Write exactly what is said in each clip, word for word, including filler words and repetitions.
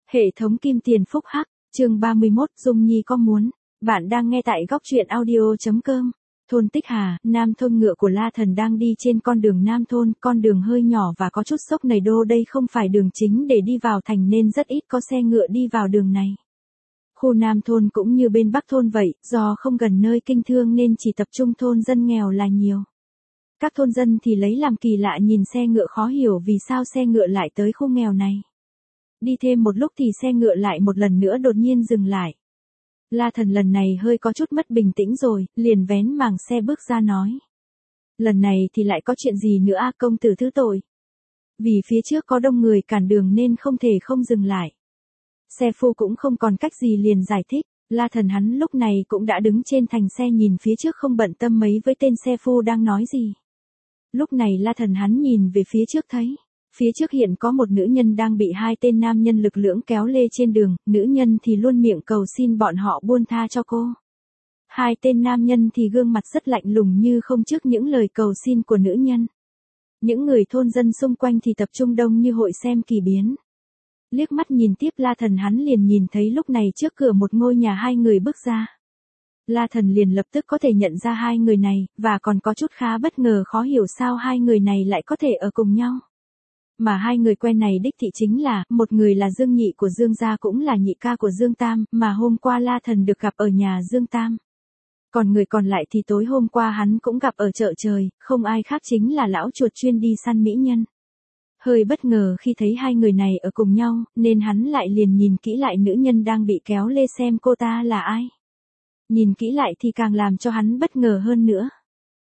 Hệ thống kim tiền phúc hắc, chương ba mươi mốt, Dung Nhi có muốn. Bạn đang nghe tại góc truyện audio chấm com. Thôn Tích Hà, nam thôn ngựa của La Thần đang đi trên con đường nam thôn, con đường hơi nhỏ và có chút sốc nầy đô, đây không phải đường chính để đi vào thành nên rất ít có xe ngựa đi vào đường này. Khu nam thôn cũng như bên bắc thôn vậy, do không gần nơi kinh thương nên chỉ tập trung thôn dân nghèo là nhiều. Các thôn dân thì lấy làm kỳ lạ nhìn xe ngựa, khó hiểu vì sao xe ngựa lại tới khu nghèo này. Đi thêm một lúc thì xe ngựa lại một lần nữa đột nhiên dừng lại. La Thần lần này hơi có chút mất bình tĩnh rồi, liền vén màng xe bước ra nói. Lần này thì lại có chuyện gì nữa à, công tử thứ tội. Vì phía trước có đông người cản đường nên không thể không dừng lại. Xe phu cũng không còn cách gì liền giải thích. La Thần hắn lúc này cũng đã đứng trên thành xe nhìn phía trước không bận tâm mấy với tên xe phu đang nói gì. Lúc này La Thần hắn nhìn về phía trước thấy. Phía trước hiện có một nữ nhân đang bị hai tên nam nhân lực lưỡng kéo lê trên đường, nữ nhân thì luôn miệng cầu xin bọn họ buông tha cho cô. Hai tên nam nhân thì gương mặt rất lạnh lùng như không trước những lời cầu xin của nữ nhân. Những người thôn dân xung quanh thì tập trung đông như hội xem kỳ biến. Liếc mắt nhìn tiếp La Thần hắn liền nhìn thấy lúc này trước cửa một ngôi nhà hai người bước ra. La Thần liền lập tức có thể nhận ra hai người này, và còn có chút khá bất ngờ khó hiểu sao hai người này lại có thể ở cùng nhau. Mà hai người quen này đích thị chính là, một người là Dương Nhị của Dương gia cũng là nhị ca của Dương Tam, mà hôm qua La Thần được gặp ở nhà Dương Tam. Còn người còn lại thì tối hôm qua hắn cũng gặp ở chợ trời, không ai khác chính là lão chuột chuyên đi săn mỹ nhân. Hơi bất ngờ khi thấy hai người này ở cùng nhau, nên hắn lại liền nhìn kỹ lại nữ nhân đang bị kéo lê xem cô ta là ai. Nhìn kỹ lại thì càng làm cho hắn bất ngờ hơn nữa.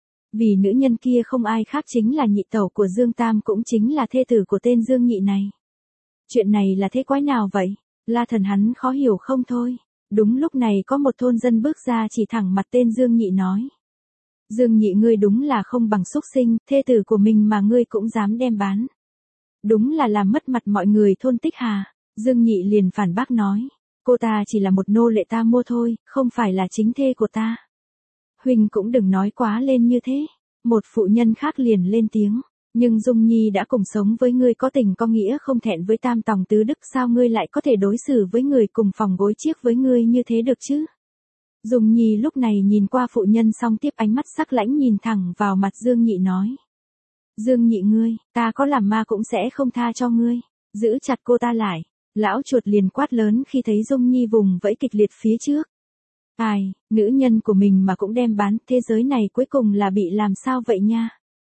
Vì nữ nhân kia không ai khác chính là nhị tẩu của Dương Tam, cũng chính là thê tử của tên Dương Nhị này. Chuyện này là thế quái nào vậy? La Thần hắn khó hiểu không thôi. Đúng lúc này có một thôn dân bước ra chỉ thẳng mặt tên Dương Nhị nói. Dương Nhị, ngươi đúng là không bằng súc sinh, thê tử của mình mà ngươi cũng dám đem bán. Đúng là làm mất mặt mọi người thôn Tích Hà. Dương Nhị liền phản bác nói. Cô ta chỉ là một nô lệ ta mua thôi, không phải là chính thê của ta. Huynh cũng đừng nói quá lên như thế. Một phụ nhân khác liền lên tiếng. Nhưng Dung Nhi đã cùng sống với ngươi có tình có nghĩa không thẹn với tam tòng tứ đức, sao ngươi lại có thể đối xử với người cùng phòng gối chiếc với ngươi như thế được chứ? Dung Nhi lúc này nhìn qua phụ nhân xong tiếp ánh mắt sắc lãnh nhìn thẳng vào mặt Dương Nhị nói. Dương Nhị ngươi, ta có làm ma cũng sẽ không tha cho ngươi. Giữ chặt cô ta lại. Lão chuột liền quát lớn khi thấy Dung Nhi vùng vẫy kịch liệt phía trước. Ai, nữ nhân của mình mà cũng đem bán, thế giới này cuối cùng là bị làm sao vậy nha?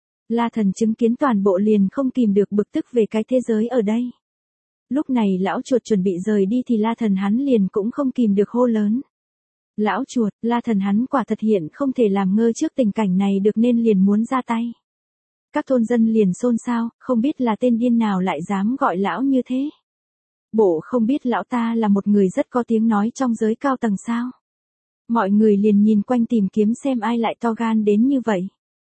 La Thần chứng kiến toàn bộ liền không kìm được bực tức về cái thế giới ở đây. Lúc này lão chuột chuẩn bị rời đi thì La Thần hắn liền cũng không kìm được hô lớn. Lão chuột, La Thần hắn quả thật hiện không thể làm ngơ trước tình cảnh này được nên liền muốn ra tay. Các thôn dân liền xôn xao, không biết là tên điên nào lại dám gọi lão như thế. Bộ không biết lão ta là một người rất có tiếng nói trong giới cao tầng sao? Mọi người liền nhìn quanh tìm kiếm xem ai lại to gan đến như vậy.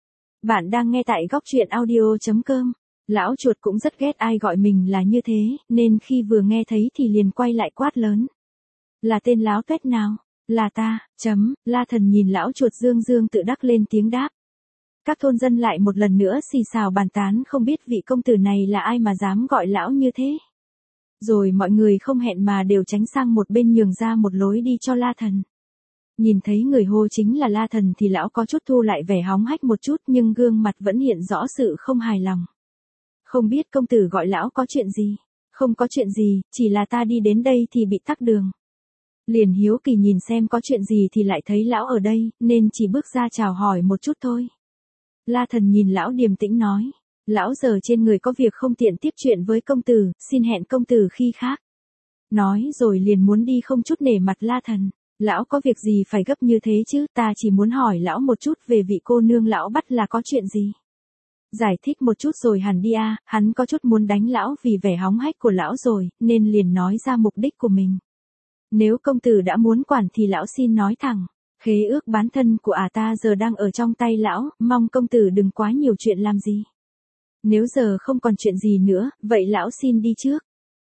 Bạn đang nghe tại góc truyện audio chấm com. Lão chuột cũng rất ghét ai gọi mình là như thế, nên khi vừa nghe thấy thì liền quay lại quát lớn. Là tên láo tuét nào? Là ta, chấm, La Thần nhìn lão chuột dương dương tự đắc lên tiếng đáp. Các thôn dân lại một lần nữa xì xào bàn tán không biết vị công tử này là ai mà dám gọi lão như thế. Rồi mọi người không hẹn mà đều tránh sang một bên nhường ra một lối đi cho La Thần. Nhìn thấy người hô chính là La Thần thì lão có chút thu lại vẻ hóng hách một chút nhưng gương mặt vẫn hiện rõ sự không hài lòng. Không biết công tử gọi lão có chuyện gì? Không có chuyện gì, chỉ là ta đi đến đây thì bị tắc đường. Liền hiếu kỳ nhìn xem có chuyện gì thì lại thấy lão ở đây, nên chỉ bước ra chào hỏi một chút thôi. La Thần nhìn lão điềm tĩnh nói. Lão giờ trên người có việc không tiện tiếp chuyện với công tử, xin hẹn công tử khi khác. Nói rồi liền muốn đi không chút nể mặt La Thần. Lão có việc gì phải gấp như thế chứ, ta chỉ muốn hỏi lão một chút về vị cô nương lão bắt là có chuyện gì. Giải thích một chút rồi hẳn đi à, hắn có chút muốn đánh lão vì vẻ hóng hách của lão rồi, nên liền nói ra mục đích của mình. Nếu công tử đã muốn quản thì lão xin nói thẳng. Khế ước bán thân của ả ta giờ đang ở trong tay lão, mong công tử đừng quá nhiều chuyện làm gì. Nếu giờ không còn chuyện gì nữa, vậy lão xin đi trước.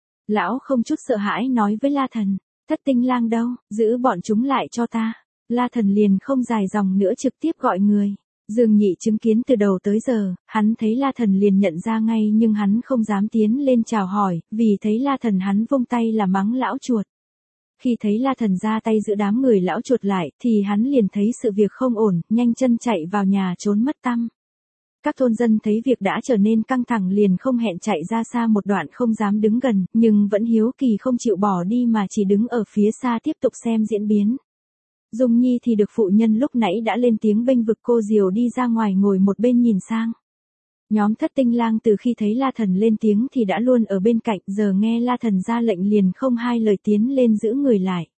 Lão không chút sợ hãi nói với La Thần. Thất tinh lang đâu, giữ bọn chúng lại cho ta. La Thần liền không dài dòng nữa trực tiếp gọi người. Dương Nhị chứng kiến từ đầu tới giờ, hắn thấy La Thần liền nhận ra ngay nhưng hắn không dám tiến lên chào hỏi, vì thấy La Thần hắn vung tay là mắng lão chuột. Khi thấy La Thần ra tay giữ đám người lão chuột lại, thì hắn liền thấy sự việc không ổn, nhanh chân chạy vào nhà trốn mất tăm. Các thôn dân thấy việc đã trở nên căng thẳng liền không hẹn chạy ra xa một đoạn không dám đứng gần, nhưng vẫn hiếu kỳ không chịu bỏ đi mà chỉ đứng ở phía xa tiếp tục xem diễn biến. Dung Nhi thì được phụ nhân lúc nãy đã lên tiếng bênh vực cô Diều đi ra ngoài ngồi một bên nhìn sang. Nhóm Thất Tinh Lang từ khi thấy La Thần lên tiếng thì đã luôn ở bên cạnh, giờ nghe La Thần ra lệnh liền không hai lời tiến lên giữ người lại.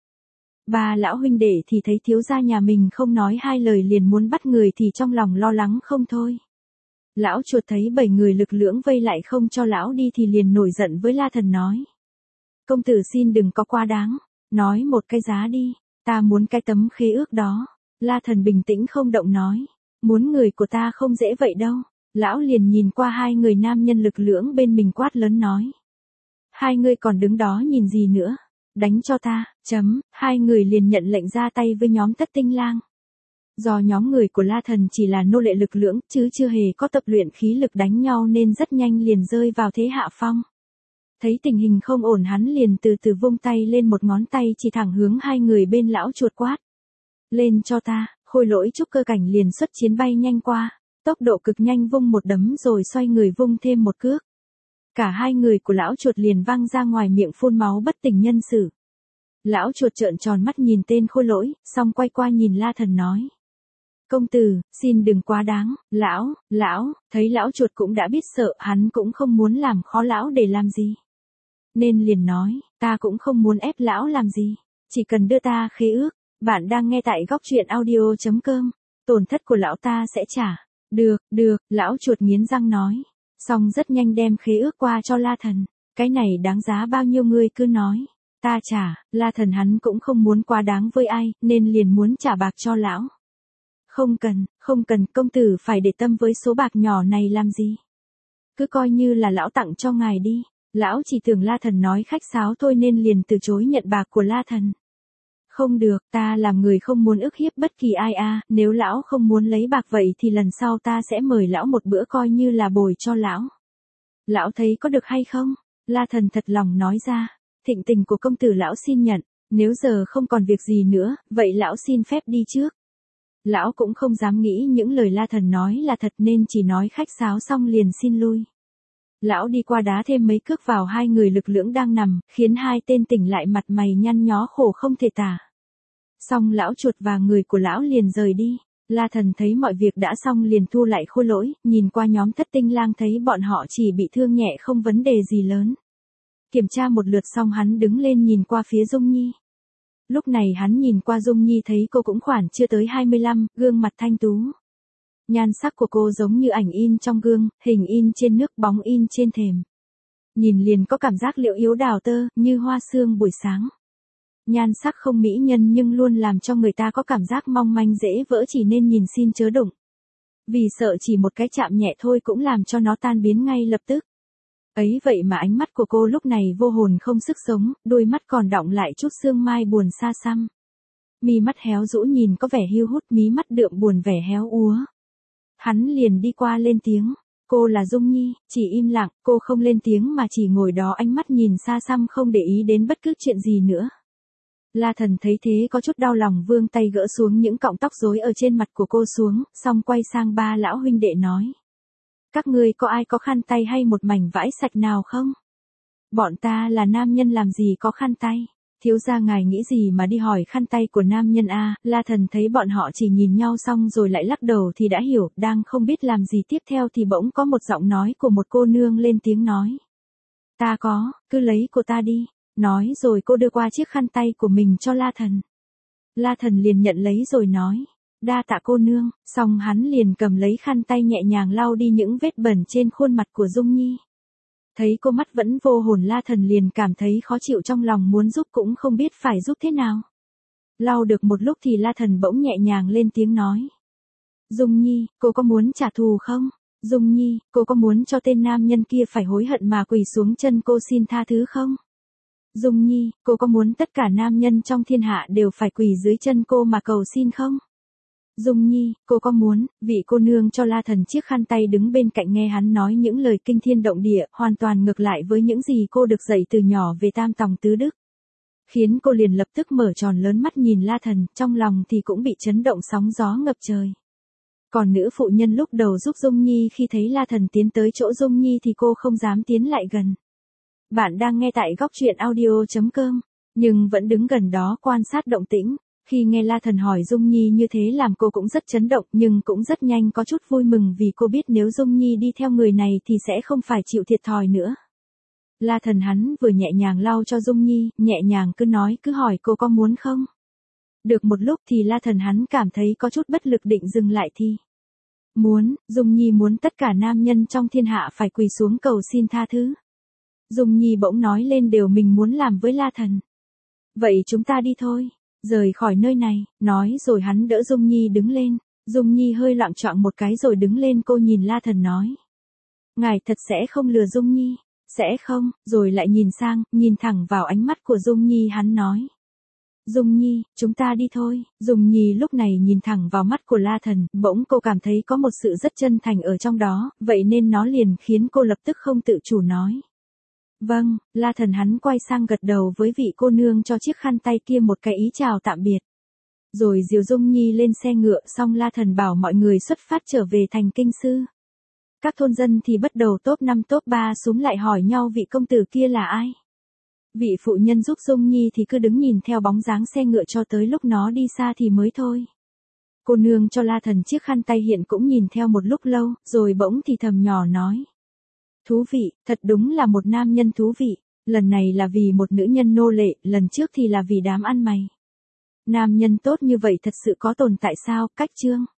Ba lão huynh đệ thì thấy thiếu gia nhà mình không nói hai lời liền muốn bắt người thì trong lòng lo lắng không thôi. Lão chuột thấy bảy người lực lưỡng vây lại không cho lão đi thì liền nổi giận với La Thần nói. Công tử xin đừng có quá đáng, nói một cái giá đi, ta muốn cái tấm khế ước đó. La Thần bình tĩnh không động nói, muốn người của ta không dễ vậy đâu. Lão liền nhìn qua hai người nam nhân lực lưỡng bên mình quát lớn nói. Hai người còn đứng đó nhìn gì nữa, đánh cho ta, chấm, hai người liền nhận lệnh ra tay với nhóm Thất Tinh Lang. Do nhóm người của La Thần chỉ là nô lệ lực lưỡng, chứ chưa hề có tập luyện khí lực đánh nhau nên rất nhanh liền rơi vào thế hạ phong. Thấy tình hình không ổn hắn liền từ từ vung tay lên một ngón tay chỉ thẳng hướng hai người bên lão chuột quát. Lên cho ta, Khôi Lỗi trúc cơ cảnh liền xuất chiến bay nhanh qua, tốc độ cực nhanh vung một đấm rồi xoay người vung thêm một cước. Cả hai người của lão chuột liền văng ra ngoài miệng phun máu bất tỉnh nhân sự. Lão chuột trợn tròn mắt nhìn tên Khôi Lỗi, xong quay qua nhìn La Thần nói. Công tử, xin đừng quá đáng, lão, lão, thấy lão chuột cũng đã biết sợ, hắn cũng không muốn làm khó lão để làm gì. Nên liền nói, ta cũng không muốn ép lão làm gì, chỉ cần đưa ta khế ước. Bạn đang nghe tại góc truyện audio chấm com, tổn thất của lão ta sẽ trả. Được, được, lão chuột nghiến răng nói. Xong rất nhanh đem khế ước qua cho La Thần, cái này đáng giá bao nhiêu ngươi cứ nói. Ta trả, La Thần hắn cũng không muốn quá đáng với ai, nên liền muốn trả bạc cho lão. Không cần, không cần, công tử phải để tâm với số bạc nhỏ này làm gì. Cứ coi như là lão tặng cho ngài đi. Lão chỉ tưởng La Thần nói khách sáo thôi nên liền từ chối nhận bạc của La Thần. Không được, ta làm người không muốn ức hiếp bất kỳ ai à, nếu lão không muốn lấy bạc vậy thì lần sau ta sẽ mời lão một bữa coi như là bồi cho lão. Lão thấy có được hay không? La Thần thật lòng nói ra, thịnh tình của công tử lão xin nhận, nếu giờ không còn việc gì nữa, vậy lão xin phép đi trước. Lão cũng không dám nghĩ những lời La Thần nói là thật nên chỉ nói khách sáo xong liền xin lui. Lão đi qua đá thêm mấy cước vào hai người lực lưỡng đang nằm, khiến hai tên tỉnh lại mặt mày nhăn nhó khổ không thể tả. Xong lão chuột và người của lão liền rời đi. La Thần thấy mọi việc đã xong liền thu lại Khôi Lỗi, nhìn qua nhóm Thất Tinh Lang thấy bọn họ chỉ bị thương nhẹ không vấn đề gì lớn. Kiểm tra một lượt xong hắn đứng lên nhìn qua phía Dung Nhi. Lúc này hắn nhìn qua Dung Nhi thấy cô cũng khoảng chưa tới hai mươi lăm, gương mặt thanh tú. Nhan sắc của cô giống như ảnh in trong gương, hình in trên nước, bóng in trên thềm. Nhìn liền có cảm giác liệu yếu đào tơ, như hoa sương buổi sáng. Nhan sắc không mỹ nhân nhưng luôn làm cho người ta có cảm giác mong manh dễ vỡ chỉ nên nhìn xin chớ đụng. Vì sợ chỉ một cái chạm nhẹ thôi cũng làm cho nó tan biến ngay lập tức. Ấy vậy mà ánh mắt của cô lúc này vô hồn không sức sống, đôi mắt còn đọng lại chút sương mai buồn xa xăm. Mi mắt héo rũ nhìn có vẻ hiu hút, mí mắt đượm buồn vẻ héo úa. Hắn liền đi qua lên tiếng, cô là Dung Nhi, chỉ im lặng, cô không lên tiếng mà chỉ ngồi đó ánh mắt nhìn xa xăm không để ý đến bất cứ chuyện gì nữa. La Thần thấy thế có chút đau lòng vươn tay gỡ xuống những cọng tóc rối ở trên mặt của cô xuống, xong quay sang ba lão huynh đệ nói. Các ngươi có ai có khăn tay hay một mảnh vải sạch nào không? Bọn ta là nam nhân làm gì có khăn tay? Thiếu gia ngài nghĩ gì mà đi hỏi khăn tay của nam nhân a? La Thần thấy bọn họ chỉ nhìn nhau xong rồi lại lắc đầu thì đã hiểu, đang không biết làm gì tiếp theo thì bỗng có một giọng nói của một cô nương lên tiếng nói. Ta có, cứ lấy của ta đi. Nói rồi cô đưa qua chiếc khăn tay của mình cho La Thần. La Thần liền nhận lấy rồi nói. Đa tạ cô nương, xong hắn liền cầm lấy khăn tay nhẹ nhàng lau đi những vết bẩn trên khuôn mặt của Dung Nhi. Thấy cô mắt vẫn vô hồn La Thần liền cảm thấy khó chịu trong lòng muốn giúp cũng không biết phải giúp thế nào. Lau được một lúc thì La Thần bỗng nhẹ nhàng lên tiếng nói. Dung Nhi, cô có muốn trả thù không? Dung Nhi, cô có muốn cho tên nam nhân kia phải hối hận mà quỳ xuống chân cô xin tha thứ không? Dung Nhi, cô có muốn tất cả nam nhân trong thiên hạ đều phải quỳ dưới chân cô mà cầu xin không? Dung Nhi, cô có muốn, vị cô nương cho La Thần chiếc khăn tay đứng bên cạnh nghe hắn nói những lời kinh thiên động địa, hoàn toàn ngược lại với những gì cô được dạy từ nhỏ về tam tòng tứ đức. Khiến cô liền lập tức mở tròn lớn mắt nhìn La Thần, trong lòng thì cũng bị chấn động sóng gió ngập trời. Còn nữ phụ nhân lúc đầu giúp Dung Nhi khi thấy La Thần tiến tới chỗ Dung Nhi thì cô không dám tiến lại gần. Bạn đang nghe tại góc truyện audio chấm com, nhưng vẫn đứng gần đó quan sát động tĩnh. Khi nghe La Thần hỏi Dung Nhi như thế làm cô cũng rất chấn động nhưng cũng rất nhanh có chút vui mừng vì cô biết nếu Dung Nhi đi theo người này thì sẽ không phải chịu thiệt thòi nữa. La Thần hắn vừa nhẹ nhàng lau cho Dung Nhi, nhẹ nhàng cứ nói cứ hỏi cô có muốn không. Được một lúc thì La Thần hắn cảm thấy có chút bất lực định dừng lại thì. Muốn, Dung Nhi muốn tất cả nam nhân trong thiên hạ phải quỳ xuống cầu xin tha thứ. Dung Nhi bỗng nói lên điều mình muốn làm với La Thần. Vậy chúng ta đi thôi. Rời khỏi nơi này, nói rồi hắn đỡ Dung Nhi đứng lên. Dung Nhi hơi loạng choạng một cái rồi đứng lên, cô nhìn La Thần nói. Ngài thật sẽ không lừa Dung Nhi, sẽ không, rồi lại nhìn sang, nhìn thẳng vào ánh mắt của Dung Nhi hắn nói. Dung Nhi, chúng ta đi thôi. Dung Nhi lúc này nhìn thẳng vào mắt của La Thần, bỗng cô cảm thấy có một sự rất chân thành ở trong đó, vậy nên nó liền khiến cô lập tức không tự chủ nói. Vâng, La Thần hắn quay sang gật đầu với vị cô nương cho chiếc khăn tay kia một cái ý chào tạm biệt. Rồi dìu Dung Nhi lên xe ngựa, xong La Thần bảo mọi người xuất phát trở về thành Kinh Sư. Các thôn dân thì bắt đầu top năm top ba súm lại hỏi nhau vị công tử kia là ai. Vị phụ nhân giúp Dung Nhi thì cứ đứng nhìn theo bóng dáng xe ngựa cho tới lúc nó đi xa thì mới thôi. Cô nương cho La Thần chiếc khăn tay hiện cũng nhìn theo một lúc lâu, rồi bỗng thì thầm nhỏ nói. Thú vị, thật đúng là một nam nhân thú vị, lần này là vì một nữ nhân nô lệ, lần trước thì là vì đám ăn mày. Nam nhân tốt như vậy thật sự có tồn tại sao, cách chương.